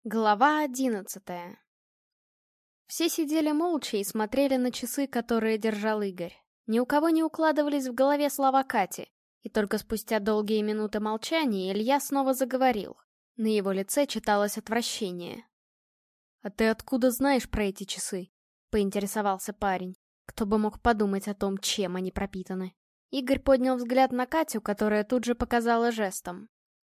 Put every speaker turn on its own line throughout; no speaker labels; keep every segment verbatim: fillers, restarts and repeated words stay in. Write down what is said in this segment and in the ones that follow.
Глава одиннадцатая. Все сидели молча и смотрели на часы, которые держал Игорь. Ни у кого не укладывались в голове слова Кати, и только спустя долгие минуты молчания Илья снова заговорил. На его лице читалось отвращение. «А ты откуда знаешь про эти часы?» — поинтересовался парень. Кто бы мог подумать о том, чем они пропитаны. Игорь поднял взгляд на Катю, которая тут же показала жестом.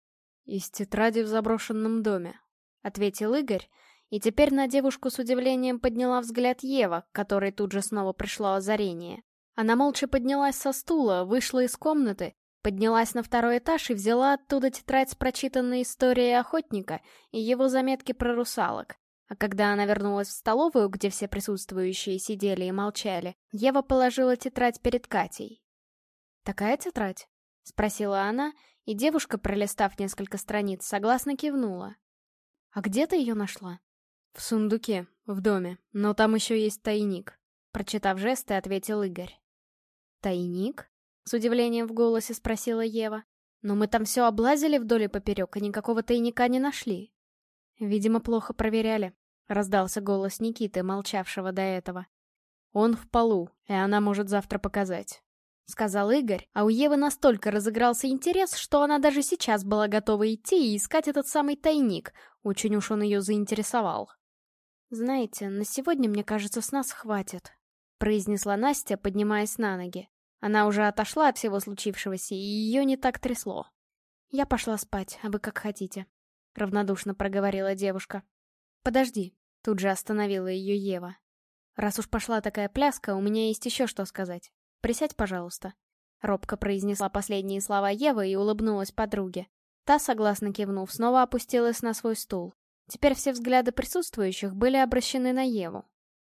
«Из тетради в заброшенном доме», — ответил Игорь, и теперь на девушку с удивлением подняла взгляд Ева, к которой тут же снова пришло озарение. Она молча поднялась со стула, вышла из комнаты, поднялась на второй этаж и взяла оттуда тетрадь с прочитанной историей охотника и его заметки про русалок. А когда она вернулась в столовую, где все присутствующие сидели и молчали, Ева положила тетрадь перед Катей. «Такая тетрадь?» — спросила она, и девушка, пролистав несколько страниц, согласно кивнула. «А где ты ее нашла?» «В сундуке, в доме, но там еще есть тайник», — прочитав жесты, ответил Игорь. «Тайник?» — с удивлением в голосе спросила Ева. «Но мы там все облазили вдоль и поперек, и никакого тайника не нашли». «Видимо, плохо проверяли», — раздался голос Никиты, молчавшего до этого. «Он в полу, и она может завтра показать», — сказал Игорь, а у Евы настолько разыгрался интерес, что она даже сейчас была готова идти и искать этот самый тайник, очень уж он ее заинтересовал. «Знаете, на сегодня, мне кажется, с нас хватит», — произнесла Настя, поднимаясь на ноги. Она уже отошла от всего случившегося, и ее не так трясло. «Я пошла спать, а вы как хотите», — равнодушно проговорила девушка. «Подожди», — тут же остановила ее Ева. «Раз уж пошла такая пляска, у меня есть еще что сказать. Присядь, пожалуйста», — робко произнесла последние слова Ева и улыбнулась подруге. Та, согласно кивнув, снова опустилась на свой стул. Теперь все взгляды присутствующих были обращены на Еву.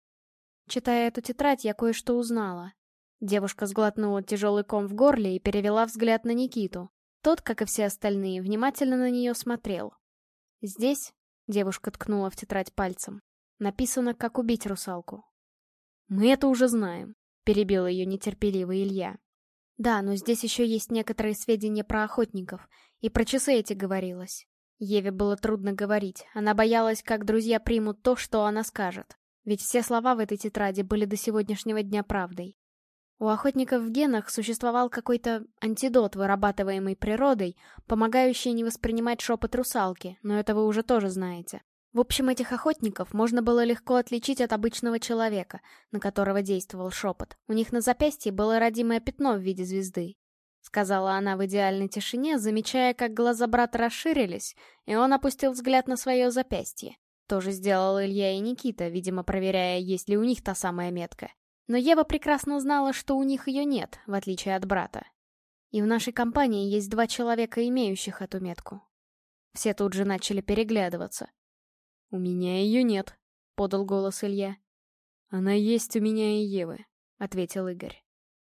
Читая эту тетрадь, я кое-что узнала. Девушка сглотнула тяжелый ком в горле и перевела взгляд на Никиту. Тот, как и все остальные, внимательно на нее смотрел. «Здесь», — девушка ткнула в тетрадь пальцем, — «написано, как убить русалку». «Мы это уже знаем», — перебил ее нетерпеливый Илья. «Да, но здесь еще есть некоторые сведения про охотников, и про часы эти говорилось». Еве было трудно говорить, она боялась, как друзья примут то, что она скажет. Ведь все слова в этой тетради были до сегодняшнего дня правдой. У охотников в генах существовал какой-то антидот, вырабатываемый природой, помогающий не воспринимать шепот русалки, но это вы уже тоже знаете. В общем, этих охотников можно было легко отличить от обычного человека, на которого действовал шепот. У них на запястье было родимое пятно в виде звезды. — сказала она в идеальной тишине, замечая, как глаза брата расширились, и он опустил взгляд на свое запястье. Тоже сделал Илья и Никита, видимо, проверяя, есть ли у них та самая метка. Но Ева прекрасно знала, что у них ее нет, в отличие от брата. И в нашей компании есть два человека, имеющих эту метку. Все тут же начали переглядываться. «У меня ее нет», — подал голос Илья. «Она есть у меня и Евы», — ответил Игорь.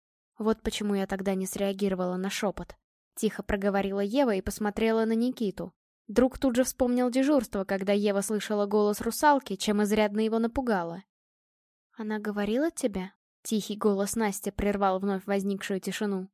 Вот почему я тогда не среагировала на шепот. Тихо проговорила Ева и посмотрела на Никиту. Друг тут же вспомнил дежурство, когда Ева слышала голос русалки, чем изрядно его напугала. «Она говорила тебе?» Тихий голос Насти прервал вновь возникшую тишину.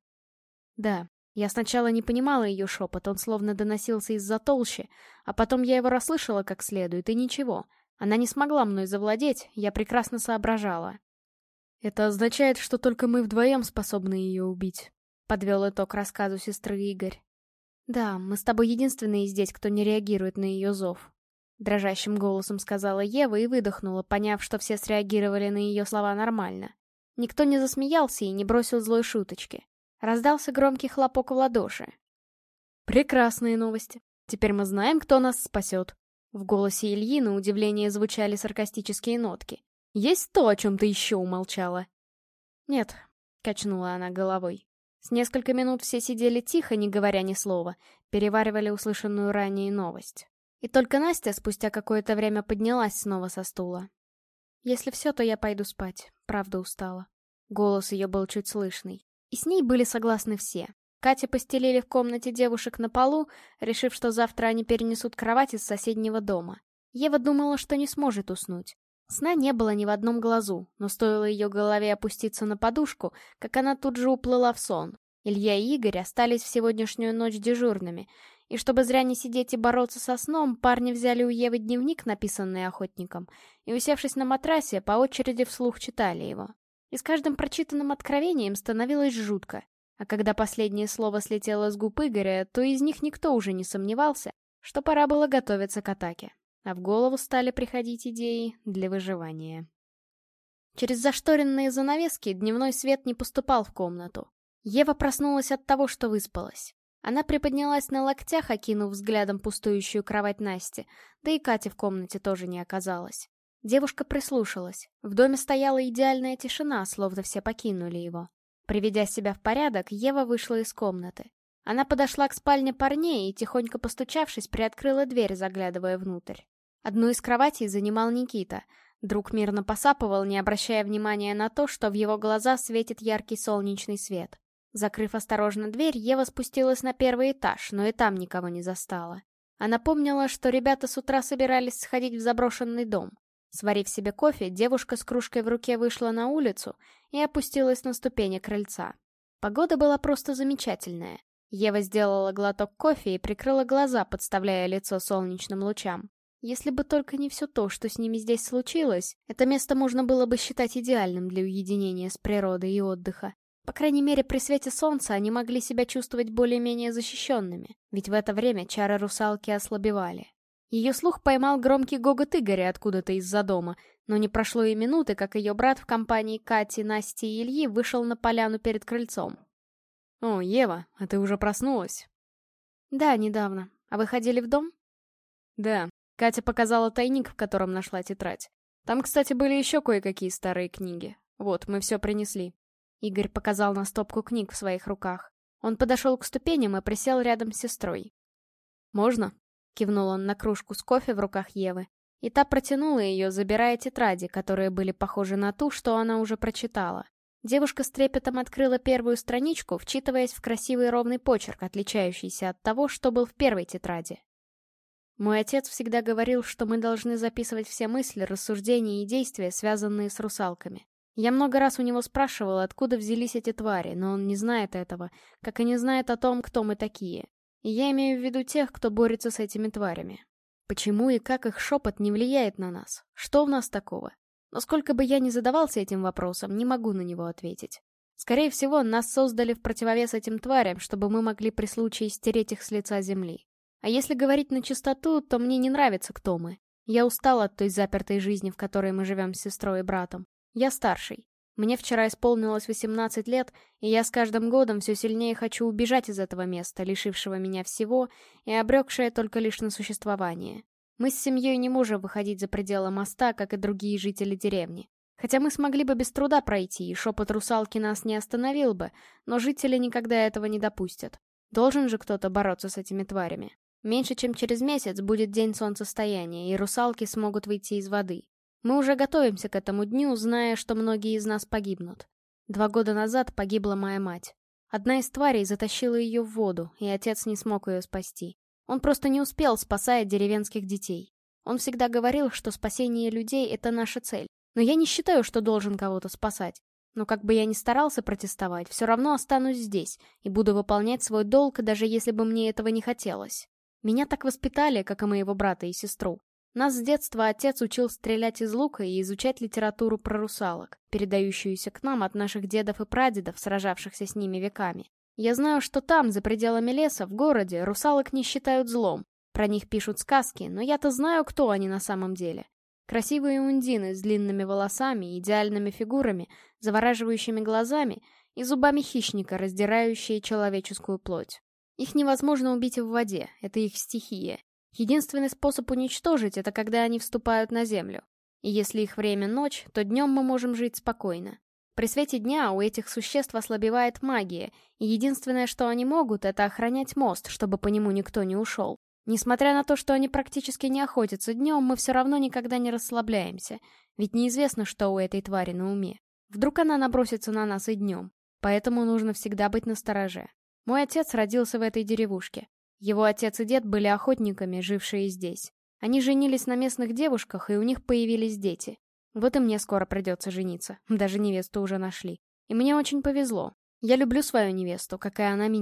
«Да, я сначала не понимала ее шепот, он словно доносился из-за толщи, а потом я его расслышала как следует, и ничего. Она не смогла мной завладеть, я прекрасно соображала». «Это означает, что только мы вдвоем способны ее убить», — подвел итог рассказу сестры Игорь. «Да, мы с тобой единственные здесь, кто не реагирует на ее зов», — дрожащим голосом сказала Ева и выдохнула, поняв, что все среагировали на ее слова нормально. Никто не засмеялся и не бросил злой шуточки. Раздался громкий хлопок в ладоши. «Прекрасные новости. Теперь мы знаем, кто нас спасет». В голосе Ильи на удивление звучали саркастические нотки. «Есть то, о чем ты еще умолчала?» «Нет», — качнула она головой. С несколько минут все сидели тихо, не говоря ни слова, переваривали услышанную ранее новость. И только Настя спустя какое-то время поднялась снова со стула. «Если все, то я пойду спать, правда устала». Голос ее был чуть слышный. И с ней были согласны все. Катя постелили в комнате девушек на полу, решив, что завтра они перенесут кровать из соседнего дома. Ева думала, что не сможет уснуть. Сна не было ни в одном глазу, но стоило ее голове опуститься на подушку, как она тут же уплыла в сон. Илья и Игорь остались в сегодняшнюю ночь дежурными, И чтобы зря не сидеть и бороться со сном, парни взяли у Евы дневник, написанный охотником, и, усевшись на матрасе, по очереди вслух читали его. И с каждым прочитанным откровением становилось жутко. А когда последнее слово слетело с губ Игоря, то из них никто уже не сомневался, что пора было готовиться к атаке. А в голову стали приходить идеи для выживания. Через зашторенные занавески дневной свет не поступал в комнату. Ева проснулась от того, что выспалась. Она приподнялась на локтях, окинув взглядом пустующую кровать Насти, да и Кати в комнате тоже не оказалось. Девушка прислушалась. В доме стояла идеальная тишина, словно все покинули его. Приведя себя в порядок, Ева вышла из комнаты. Она подошла к спальне парней и, тихонько постучавшись, приоткрыла дверь, заглядывая внутрь. Одну из кроватей занимал Никита. Друг мирно посапывал, не обращая внимания на то, что в его глаза светит яркий солнечный свет. Закрыв осторожно дверь, Ева спустилась на первый этаж, но и там никого не застала. Она помнила, что ребята с утра собирались сходить в заброшенный дом. Сварив себе кофе, девушка с кружкой в руке вышла на улицу и опустилась на ступени крыльца. Погода была просто замечательная. Ева сделала глоток кофе и прикрыла глаза, подставляя лицо солнечным лучам. Если бы только не все то, что с ними здесь случилось, это место можно было бы считать идеальным для уединения с природой и отдыха. По крайней мере, при свете солнца они могли себя чувствовать более-менее защищенными, ведь в это время чары русалки ослабевали. Ее слух поймал громкий гогот Игоря откуда-то из-за дома, но не прошло и минуты, как ее брат в компании Кати, Насти и Ильи вышел на поляну перед крыльцом. «О, Ева, а ты уже проснулась?» «Да, недавно. А вы ходили в дом?» «Да. Катя показала тайник, в котором нашла тетрадь. Там, кстати, были еще кое-какие старые книги. Вот, мы все принесли». Игорь показал на стопку книг в своих руках. Он подошел к ступеням и присел рядом с сестрой. «Можно?» — кивнул он на кружку с кофе в руках Евы. И та протянула ее, забирая тетради, которые были похожи на ту, что она уже прочитала. Девушка с трепетом открыла первую страничку, вчитываясь в красивый ровный почерк, отличающийся от того, что был в первой тетради. Мой отец всегда говорил, что мы должны записывать все мысли, рассуждения и действия, связанные с русалками. Я много раз у него спрашивала, откуда взялись эти твари, но он не знает этого, как и не знает о том, кто мы такие. И я имею в виду тех, кто борется с этими тварями. Почему и как их шепот не влияет на нас? Что в нас такого? Но сколько бы я ни задавался этим вопросом, не могу на него ответить. Скорее всего, нас создали в противовес этим тварям, чтобы мы могли при случае стереть их с лица земли. А если говорить на чистоту, то мне не нравится, кто мы. Я устал от той запертой жизни, в которой мы живем с сестрой и братом. Я старший. Мне вчера исполнилось восемнадцать лет, и я с каждым годом все сильнее хочу убежать из этого места, лишившего меня всего и обрекшее только лишь на существование. Мы с семьей не можем выходить за пределы моста, как и другие жители деревни. Хотя мы смогли бы без труда пройти, и шепот русалки нас не остановил бы, но жители никогда этого не допустят. Должен же кто-то бороться с этими тварями. Меньше чем через месяц будет день солнцестояния, и русалки смогут выйти из воды. Мы уже готовимся к этому дню, зная, что многие из нас погибнут. Два года назад погибла моя мать. Одна из тварей затащила ее в воду, и отец не смог ее спасти. Он просто не успел, спасая деревенских детей. Он всегда говорил, что спасение людей — это наша цель. Но я не считаю, что должен кого-то спасать. Но как бы я ни старался протестовать, все равно останусь здесь и буду выполнять свой долг, даже если бы мне этого не хотелось. Меня так воспитали, как и моего брата и сестру. Нас с детства отец учил стрелять из лука и изучать литературу про русалок, передающуюся к нам от наших дедов и прадедов, сражавшихся с ними веками. Я знаю, что там, за пределами леса, в городе, русалок не считают злом. Про них пишут сказки, но я-то знаю, кто они на самом деле. Красивые ундины с длинными волосами, идеальными фигурами, завораживающими глазами и зубами хищника, раздирающие человеческую плоть. Их невозможно убить в воде, это их стихия. Единственный способ уничтожить — это когда они вступают на землю. И если их время ночь, то днем мы можем жить спокойно. При свете дня у этих существ ослабевает магия, и единственное, что они могут, это охранять мост, чтобы по нему никто не ушел. Несмотря на то, что они практически не охотятся днем, мы все равно никогда не расслабляемся, ведь неизвестно, что у этой твари на уме. Вдруг она набросится на нас и днем, поэтому нужно всегда быть настороже. Мой отец родился в этой деревушке. Его отец и дед были охотниками, жившие здесь. Они женились на местных девушках, и у них появились дети. Вот и мне скоро придется жениться, даже невесту уже нашли. И мне очень повезло. Я люблю свою невесту, как и она меня.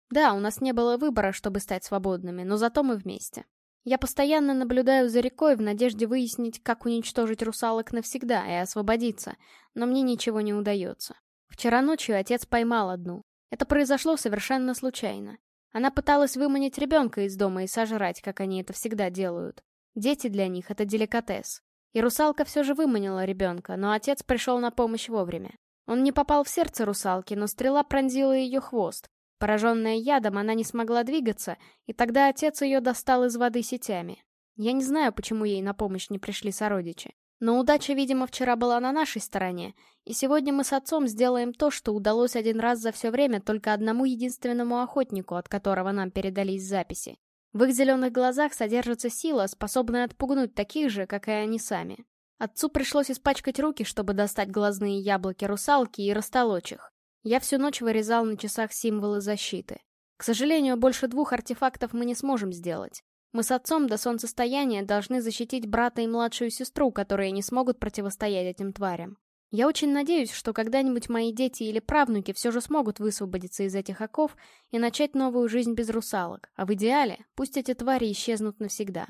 Да, у нас не было выбора, чтобы стать свободными, но зато мы вместе. Я постоянно наблюдаю за рекой в надежде выяснить, как уничтожить русалок навсегда и освободиться, но мне ничего не удается. Вчера ночью отец поймал одну. Это произошло совершенно случайно. Она пыталась выманить ребенка из дома и сожрать, как они это всегда делают. Дети для них — это деликатес. И русалка все же выманила ребенка, но отец пришел на помощь вовремя. Он не попал в сердце русалки, но стрела пронзила ее хвост. Пораженная ядом, она не смогла двигаться, и тогда отец ее достал из воды сетями. Я не знаю, почему ей на помощь не пришли сородичи. Но удача, видимо, вчера была на нашей стороне, и сегодня мы с отцом сделаем то, что удалось один раз за все время только одному единственному охотнику, от которого нам передались записи. В их зеленых глазах содержится сила, способная отпугнуть таких же, как и они сами. Отцу пришлось испачкать руки, чтобы достать глазные яблоки русалки и растолочь их. Я всю ночь вырезал на часах символы защиты. К сожалению, больше двух артефактов мы не сможем сделать. Мы с отцом до солнцестояния должны защитить брата и младшую сестру, которые не смогут противостоять этим тварям. Я очень надеюсь, что когда-нибудь мои дети или правнуки все же смогут высвободиться из этих оков и начать новую жизнь без русалок, а в идеале пусть эти твари исчезнут навсегда.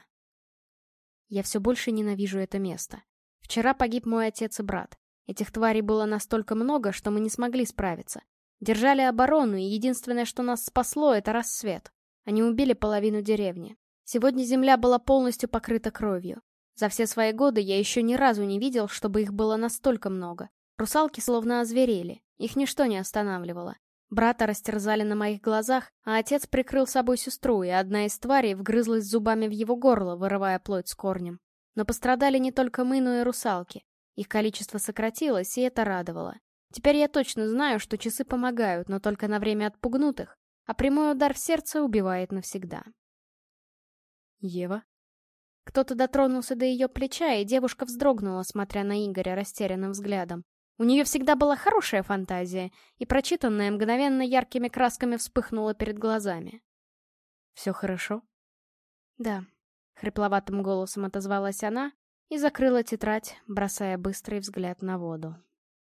Я все больше ненавижу это место. Вчера погиб мой отец и брат. Этих тварей было настолько много, что мы не смогли справиться. Держали оборону, и единственное, что нас спасло, это рассвет. Они убили половину деревни. Сегодня земля была полностью покрыта кровью. За все свои годы я еще ни разу не видел, чтобы их было настолько много. Русалки словно озверели, их ничто не останавливало. Брата растерзали на моих глазах, а отец прикрыл собой сестру, и одна из тварей вгрызлась зубами в его горло, вырывая плоть с корнем. Но пострадали не только мы, но и русалки. Их количество сократилось, и это радовало. Теперь я точно знаю, что часы помогают, но только на время отпугнутых, а прямой удар в сердце убивает навсегда. Ева? Кто-то дотронулся до ее плеча, и девушка вздрогнула, смотря на Игоря растерянным взглядом. У нее всегда была хорошая фантазия, и прочитанная мгновенно яркими красками вспыхнула перед глазами. «Все хорошо?» «Да», — хрипловатым голосом отозвалась она и закрыла тетрадь, бросая быстрый взгляд на воду.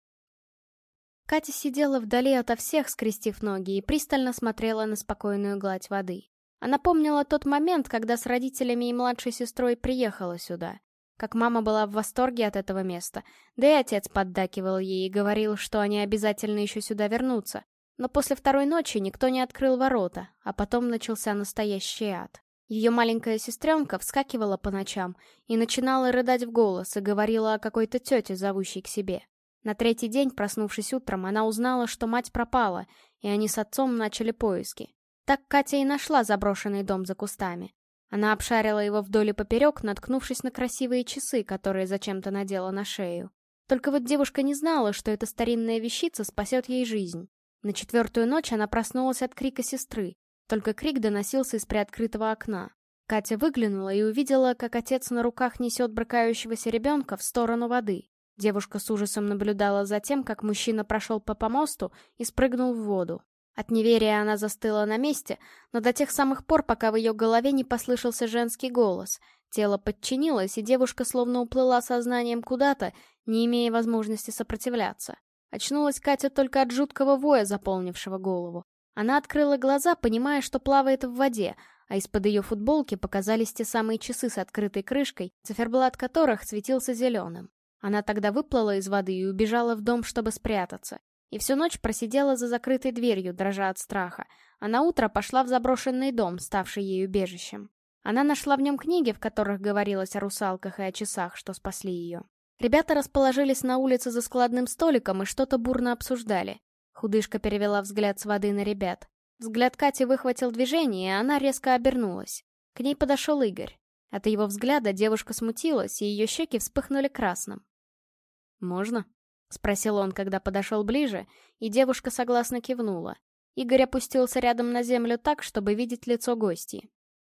Катя сидела вдали ото всех, скрестив ноги, и пристально смотрела на спокойную гладь воды. Она помнила тот момент, когда с родителями и младшей сестрой приехала сюда. Как мама была в восторге от этого места, да и отец поддакивал ей и говорил, что они обязательно еще сюда вернутся. Но после второй ночи никто не открыл ворота, а потом начался настоящий ад. Ее маленькая сестренка вскакивала по ночам и начинала рыдать в голос и говорила о какой-то тете, зовущей к себе. На третий день, проснувшись утром, она узнала, что мать пропала, и они с отцом начали поиски. Так Катя и нашла заброшенный дом за кустами. Она обшарила его вдоль и поперек, наткнувшись на красивые часы, которые зачем-то надела на шею. Только вот девушка не знала, что эта старинная вещица спасет ей жизнь. На четвертую ночь она проснулась от крика сестры. Только крик доносился из приоткрытого окна. Катя выглянула и увидела, как отец на руках несет брыкающегося ребенка в сторону воды. Девушка с ужасом наблюдала за тем, как мужчина прошел по помосту и спрыгнул в воду. От неверия она застыла на месте, но до тех самых пор, пока в ее голове не послышался женский голос. Тело подчинилось, и девушка словно уплыла сознанием куда-то, не имея возможности сопротивляться. Очнулась Катя только от жуткого воя, заполнившего голову. Она открыла глаза, понимая, что плавает в воде, а из-под ее футболки показались те самые часы с открытой крышкой, циферблат которых светился зеленым. Она тогда выплыла из воды и убежала в дом, чтобы спрятаться. И всю ночь просидела за закрытой дверью, дрожа от страха, а на утро пошла в заброшенный дом, ставший ей убежищем. Она нашла в нем книги, в которых говорилось о русалках и о часах, что спасли ее. Ребята расположились на улице за складным столиком и что-то бурно обсуждали. Худышка перевела взгляд с воды на ребят. Взгляд Кати выхватил движение, и она резко обернулась. К ней подошел Игорь. От его взгляда девушка смутилась, и ее щеки вспыхнули красным. «Можно?» — спросил он, когда подошел ближе, и девушка согласно кивнула. Игорь опустился рядом на землю так, чтобы видеть лицо гостьи.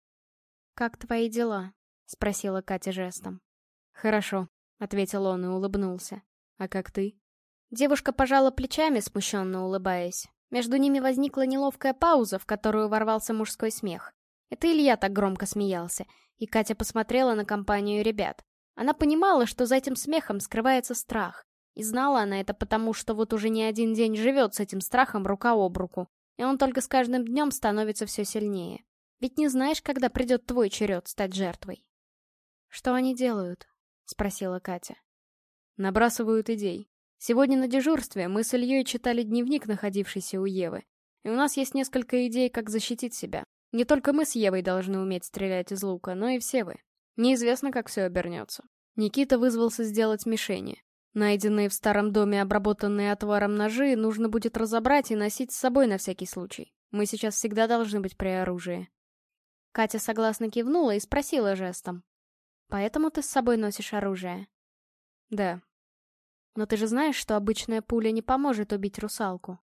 «Как твои дела?» — спросила Катя жестом. «Хорошо», — ответил он и улыбнулся. «А как ты?» Девушка пожала плечами, смущенно улыбаясь. Между ними возникла неловкая пауза, в которую ворвался мужской смех. Это Илья так громко смеялся, и Катя посмотрела на компанию ребят. Она понимала, что за этим смехом скрывается страх. И знала она это потому, что вот уже не один день живет с этим страхом рука об руку. и он только с каждым днем становится все сильнее. Ведь не знаешь, когда придет твой черед стать жертвой. «Что они делают?» — спросила Катя. «Набрасывают идей. Сегодня на дежурстве мы с Ильей читали дневник, находившийся у Евы. И у нас есть несколько идей, как защитить себя. Не только мы с Евой должны уметь стрелять из лука, но и все вы. Неизвестно, как все обернется». Никита вызвался сделать мишени. Найденные в старом доме обработанные отваром ножи нужно будет разобрать и носить с собой на всякий случай. Мы сейчас всегда должны быть при оружии. Катя согласно кивнула и спросила жестом. «Поэтому ты с собой носишь оружие?» «Да». «Но ты же знаешь, что обычная пуля не поможет убить русалку?»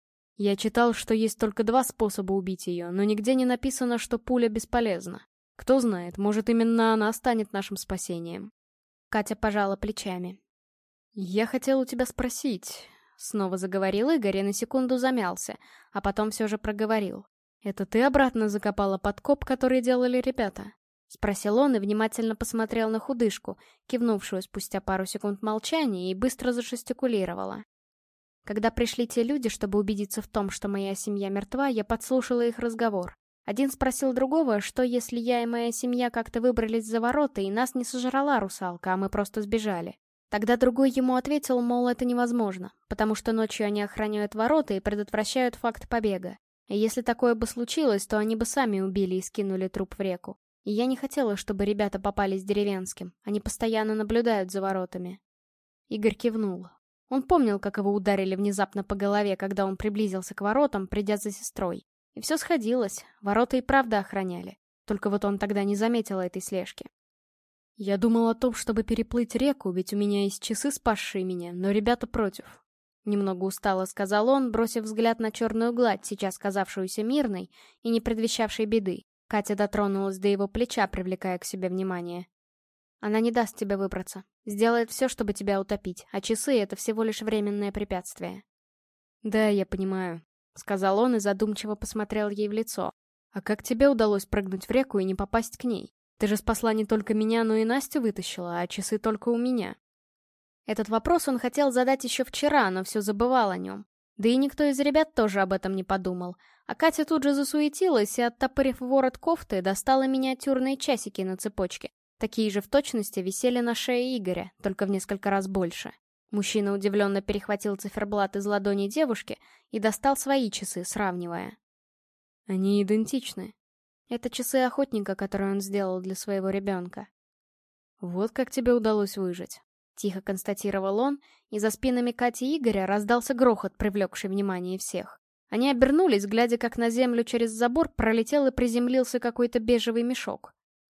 «Я читал, что есть только два способа убить ее, но нигде не написано, что пуля бесполезна. Кто знает, может, именно она станет нашим спасением». Катя пожала плечами. «Я хотел у тебя спросить...» Снова заговорил Игорь и на секунду замялся, а потом все же проговорил. «Это ты обратно закопала подкоп, который делали ребята?» Спросил он и внимательно посмотрел на худышку, кивнувшую спустя пару секунд молчания, и быстро зашестикулировала. «Когда пришли те люди, чтобы убедиться в том, что моя семья мертва, я подслушала их разговор. Один спросил другого, что если я и моя семья как-то выбрались за ворота, и нас не сожрала русалка, а мы просто сбежали. Тогда другой ему ответил, мол, это невозможно, потому что ночью они охраняют ворота и предотвращают факт побега. И если такое бы случилось, то они бы сами убили и скинули труп в реку. И я не хотела, чтобы ребята попались деревенским. Они постоянно наблюдают за воротами». Игорь кивнул. Он помнил, как его ударили внезапно по голове, когда он приблизился к воротам, придя за сестрой. И все сходилось, ворота и правда охраняли. Только вот он тогда не заметил этой слежки. «Я думал о том, чтобы переплыть реку, ведь у меня есть часы, спасшие меня, но ребята против». Немного устало сказал он, бросив взгляд на черную гладь, сейчас казавшуюся мирной и не предвещавшей беды. Катя дотронулась до его плеча, привлекая к себе внимание. «Она не даст тебе выбраться. Сделает все, чтобы тебя утопить, а часы — это всего лишь временное препятствие». «Да, я понимаю», — сказал он и задумчиво посмотрел ей в лицо. «А как тебе удалось прыгнуть в реку и не попасть к ней? Ты же спасла не только меня, но и Настю вытащила, а часы только у меня». Этот вопрос он хотел задать еще вчера, но все забывал о нем. Да и никто из ребят тоже об этом не подумал. А Катя тут же засуетилась и, оттопырив ворот кофты, достала миниатюрные часики на цепочке. Такие же в точности висели на шее Игоря, только в несколько раз больше. Мужчина удивленно перехватил циферблат из ладони девушки и достал свои часы, сравнивая. «Они идентичны. Это часы охотника, которые он сделал для своего ребенка». «Вот как тебе удалось выжить», — тихо констатировал он, и за спинами Кати и Игоря раздался грохот, привлекший внимание всех. Они обернулись, глядя, как на землю через забор пролетел и приземлился какой-то бежевый мешок.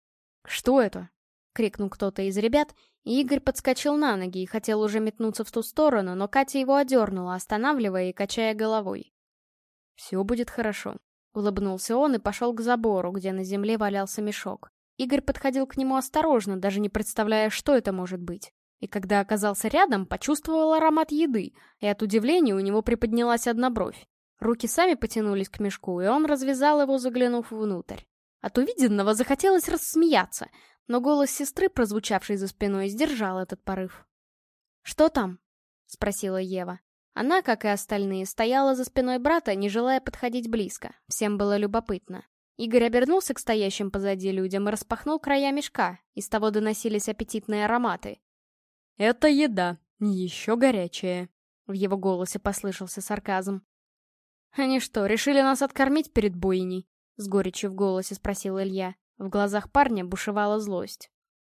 «Что это?» — крикнул кто-то из ребят, и Игорь подскочил на ноги и хотел уже метнуться в ту сторону, но Катя его одернула, останавливая и качая головой. «Все будет хорошо», — улыбнулся он и пошел к забору, где на земле валялся мешок. Игорь подходил к нему осторожно, даже не представляя, что это может быть. И когда оказался рядом, почувствовал аромат еды, и от удивления у него приподнялась одна бровь. Руки сами потянулись к мешку, и он развязал его, заглянув внутрь. От увиденного захотелось рассмеяться, но голос сестры, прозвучавший за спиной, сдержал этот порыв. «Что там?» — спросила Ева. Она, как и остальные, стояла за спиной брата, не желая подходить близко. Всем было любопытно. Игорь обернулся к стоящим позади людям и распахнул края мешка. Из того доносились аппетитные ароматы. «Это еда, еще горячая», — в его голосе послышался сарказм. «Они что, решили нас откормить перед бойней?» — с горечью в голосе спросил Илья. В глазах парня бушевала злость.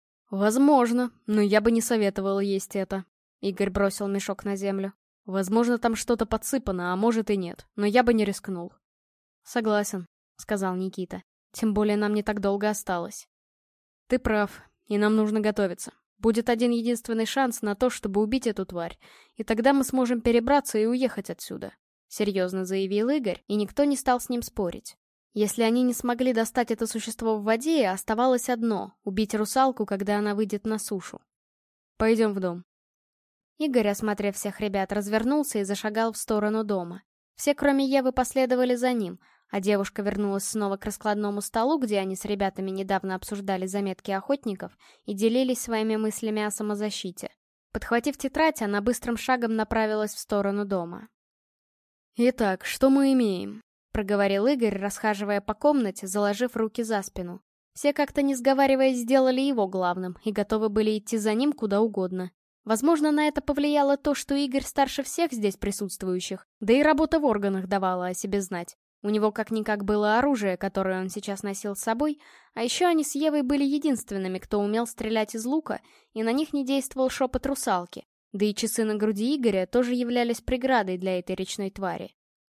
«Возможно, но я бы не советовал есть это». Игорь бросил мешок на землю. «Возможно, там что-то подсыпано, а может и нет, но я бы не рискнул». «Согласен», — сказал Никита. «Тем более нам не так долго осталось». «Ты прав, и нам нужно готовиться. Будет один единственный шанс на то, чтобы убить эту тварь, и тогда мы сможем перебраться и уехать отсюда», — серьезно заявил Игорь, и никто не стал с ним спорить. Если они не смогли достать это существо в воде, оставалось одно — убить русалку, когда она выйдет на сушу. «Пойдем в дом». Игорь, осмотрев всех ребят, развернулся и зашагал в сторону дома. Все, кроме Евы, последовали за ним, а девушка вернулась снова к раскладному столу, где они с ребятами недавно обсуждали заметки охотников и делились своими мыслями о самозащите. Подхватив тетрадь, она быстрым шагом направилась в сторону дома. «Итак, что мы имеем?» проговорил Игорь, расхаживая по комнате, заложив руки за спину. Все как-то не сговариваясь сделали его главным и готовы были идти за ним куда угодно. Возможно, на это повлияло то, что Игорь старше всех здесь присутствующих, да и работа в органах давала о себе знать. У него как-никак было оружие, которое он сейчас носил с собой, а еще они с Евой были единственными, кто умел стрелять из лука, и на них не действовал шепот русалки. Да и часы на груди Игоря тоже являлись преградой для этой речной твари.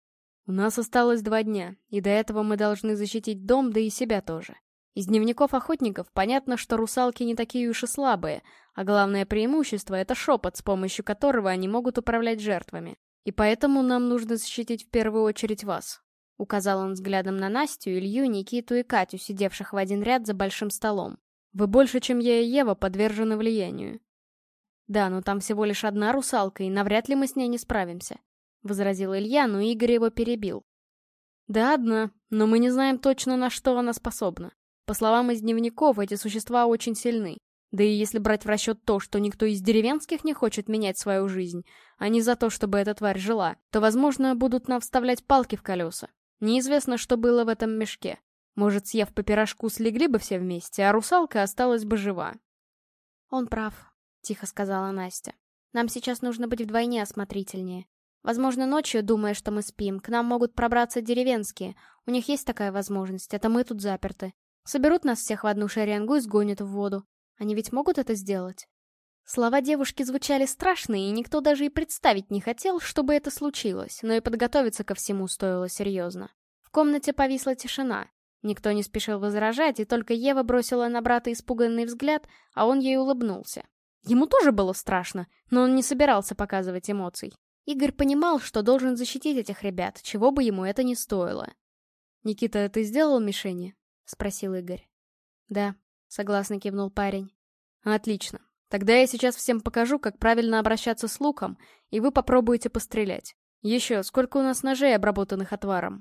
«У нас осталось два дня, и до этого мы должны защитить дом, да и себя тоже. Из дневников охотников понятно, что русалки не такие уж и слабые, а главное преимущество — это шепот, с помощью которого они могут управлять жертвами. И поэтому нам нужно защитить в первую очередь вас», — указал он взглядом на Настю, Илью, Никиту и Катю, сидевших в один ряд за большим столом. «Вы больше, чем я и Ева, подвержены влиянию». «Да, но там всего лишь одна русалка, и навряд ли мы с ней не справимся», — возразил Илья, но Игорь его перебил. «Да, одна, но мы не знаем точно, на что она способна. По словам из дневников, эти существа очень сильны. Да и если брать в расчет то, что никто из деревенских не хочет менять свою жизнь, а не за то, чтобы эта тварь жила, то, возможно, будут нам вставлять палки в колеса. Неизвестно, что было в этом мешке. Может, съев по пирожку, слегли бы все вместе, а русалка осталась бы жива».
«Он прав», — тихо сказала Настя. «Нам сейчас нужно быть вдвойне осмотрительнее. Возможно, ночью, думая, что мы спим, к нам могут пробраться деревенские. У них есть такая возможность, это мы тут заперты. Соберут нас всех в одну шеренгу и сгонят в воду. Они ведь могут это сделать?» Слова девушки звучали страшно, и никто даже и представить не хотел, чтобы это случилось, но и подготовиться ко всему стоило серьезно. В комнате повисла тишина. Никто не спешил возражать, и только Ева бросила на брата испуганный взгляд, а он ей улыбнулся. Ему тоже было страшно, но он не собирался показывать эмоций. Игорь понимал, что должен защитить этих ребят, чего бы ему это ни стоило.
«Никита, ты сделал мишени?» — спросил Игорь.
«Да», — согласно кивнул парень.
«Отлично. Тогда я сейчас всем покажу, как правильно обращаться с луком, и вы попробуете пострелять. Еще, сколько у нас ножей, обработанных отваром?»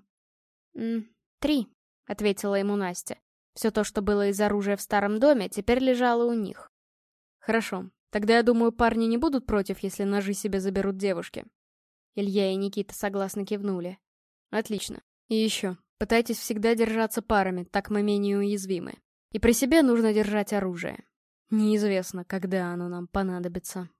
«М, «Три», — ответила ему Настя.
Все то, что было из оружия в старом доме, теперь лежало у них. «Хорошо. Тогда, я думаю, парни не будут против, если ножи себе заберут девушки».
Илья и Никита согласно кивнули.
«Отлично. И еще, пытайтесь всегда держаться парами, так мы менее уязвимы. И при себе нужно держать оружие. Неизвестно, когда оно нам понадобится».